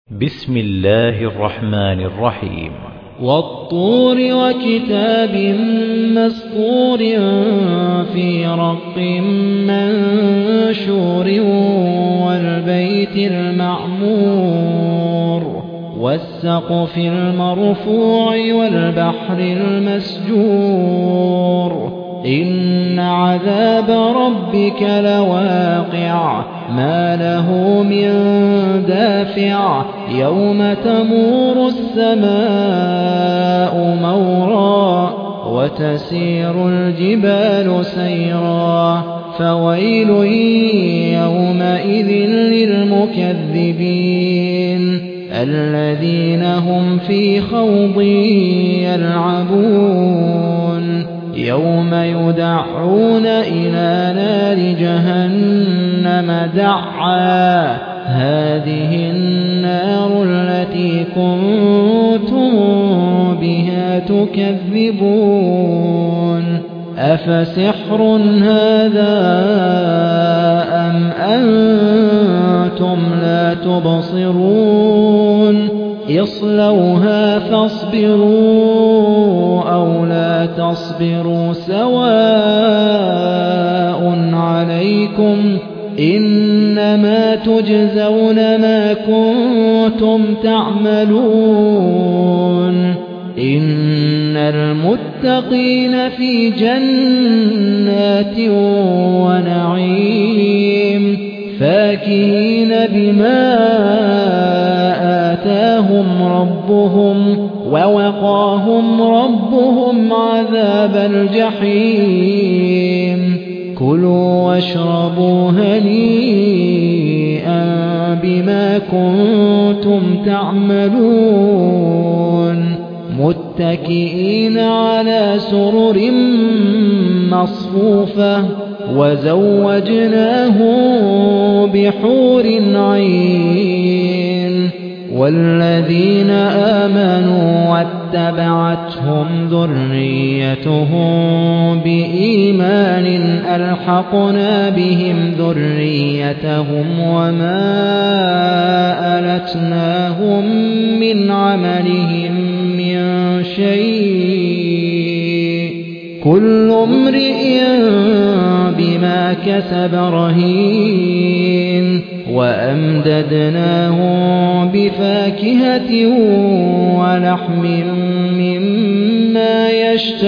بسم الله الرحمن الرحيم. والطور وكتاب مسطور في رق منشور والبيت المعمور والسقف المرفوع والبحر المسجور إن عذاب ربك لواقع ما له من دافع يوم تمور السماء مورا وتسير الجبال سيرا فويل يومئذ للمكذبين الذين هم في خوض يلعبون يوم يدعون إلى نار جهنم دعا هذه النار التي كنتم بها تكذبون أفسحر هذا أم أنتم لا تبصرون اصلوها فاصبروا أو لا تصبروا سواء عليكم إنما تجزون ما كنتم تعملون إن المتقين في جنات ونعيم فاكهين بما آتاهم ربهم ووقاهم ربهم عذاب الجحيم كلوا واشربوا هنيئا بما كنتم تعملون متكئين على سرر مصفوفة وزوجناهم بحور عين والذين آمنوا واتبعتهم ذريتهم بإيمان ألحقنا بهم ذريتهم وما ألتناهم من عملهم من شيء كل امرئ بما كسب رهين وأمددناهم بفاكهة ولحم مما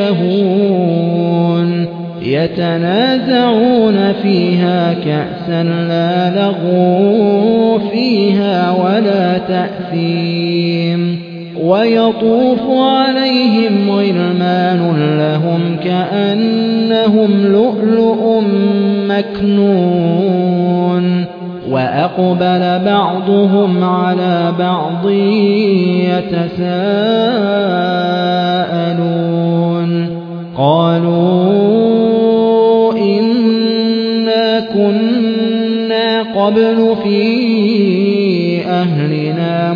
يشتهون يتنازعون فيها كأسا لا لغو فيها ولا تأثيم ويطوف عليهم غلمان لهم كأنهم لؤلؤ مكنون وأقبل بعضهم على بعض يتساءلون قالوا إنا كنا قبل في أهلنا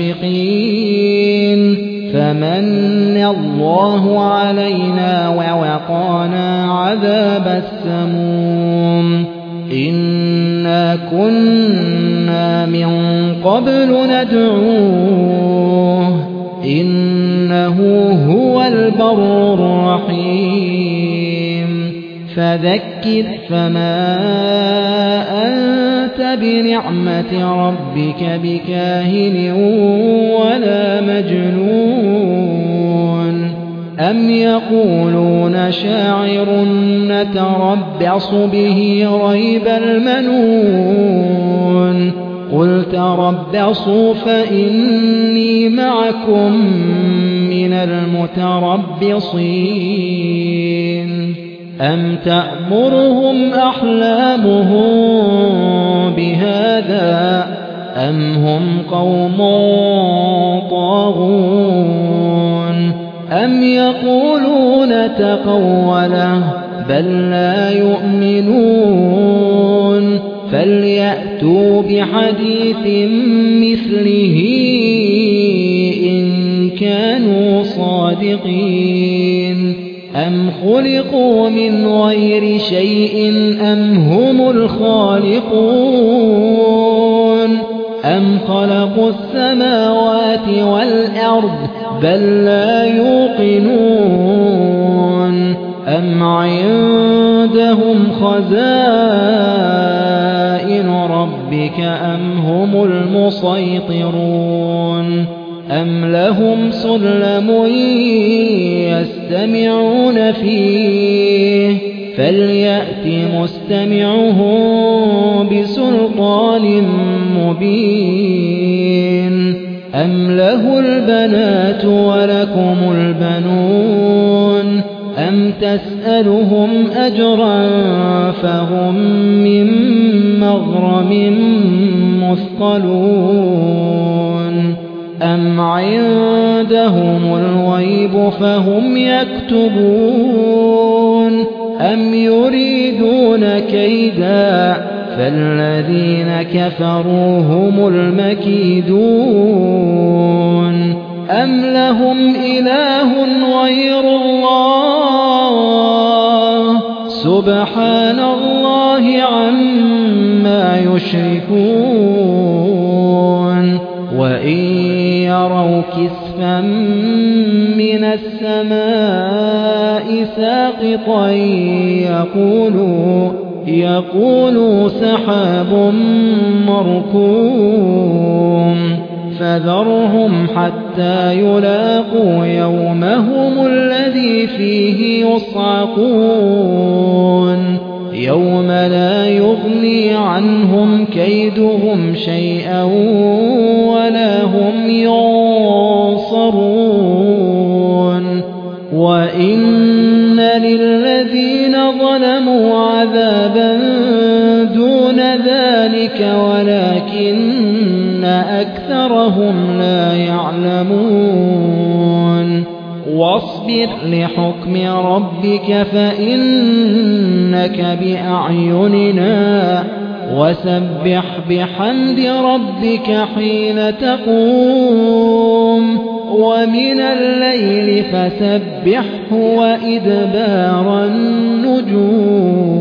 مشفقين فمن الله علينا ووقانا عذاب السموم إنا كنا من قبل ندعوه إنه هو البر الرحيم فذكر فما أنت بنعمة ربك بكاهن ولا مجنون أم يقولون شاعر نتربص به ريب المنون قل تربصوا فإني معكم من المتربصين أم تأمرهم أحلامهم بهذا أم هم قوم طاغون أم يقولون تقوله بل لا يؤمنون فليأتوا بحديث مثله إن كانوا صادقين أم خلقوا من غير شيء أم هم الخالقون أَمْ خَلَقُوا السَّمَاوَاتِ وَالْأَرْضَ بَل لَّا يُوقِنُونَ أَمْ عِندَهُمْ خَزَائِنُ رَبِّكَ أَمْ هُمُ الْمُصَيْطِرُونَ أَمْ لَهُمْ سُلَّمٌ يَسْتَمِعُونَ فِيهِ فَلْيَأْتِ مُسْتَمِعُهُم بِسُلْطَانٍ مُّبِينٍ أَمْ لَهُ الْبَنَاتُ وَلَكُمُ الْبَنُونَ أَمْ تَسْأَلُهُمْ أَجْرًا فَهُم مِّن مَّغْرَمٍ مُّثْقَلُونَ أَمْ عِندَهُمُ الْغَيْبُ فَهُمْ يَكْتُبُونَ أَمْ يُرِيدُونَ كَيْدًا فَالَّذِينَ كَفَرُوا هُمُ الْمَكِيدُونَ أَمْ لَهُمْ إِلَٰهٌ غَيْرُ اللَّهِ سُبْحَانَ اللَّهِ عَمَّا يُشْرِكُونَ وَإِن يَرَوْا كِسْفًا مِّنَ السَّمَاءِ سَاقِطًا يَقُولُوا سَحَابٌ مَّرْكُومٌ فَذَرْهُمْ حَتَّىٰ يُلَاقُوا يَوْمَهُمُ الَّذِي فِيهِ يُصْعَقُونَ يَوْمَ لَا يُغْنِي عَنْهُمْ كَيْدُهُمْ شَيْئًا وَلَا هُمْ يُنصَرُونَ وَإِنَّ لِلَّذِينَ ظَلَمُوا عَذَابًا دُونَ ذَلِكَ وَلَكِنَّ أَكْثَرَهُمْ لَا يَعْلَمُونَ وَاصْبِرْ لِحُكْمِ رَبِّكَ فَإِنَّكَ بِأَعْيُنِنَا وَسَبِّحْ بِحَمْدِ رَبِّكَ حِينَ تَقُومُ وَمِنَ اللَّيْلِ فَسَبِّحْهُ وَإِدْبَارَ النُّجُومِ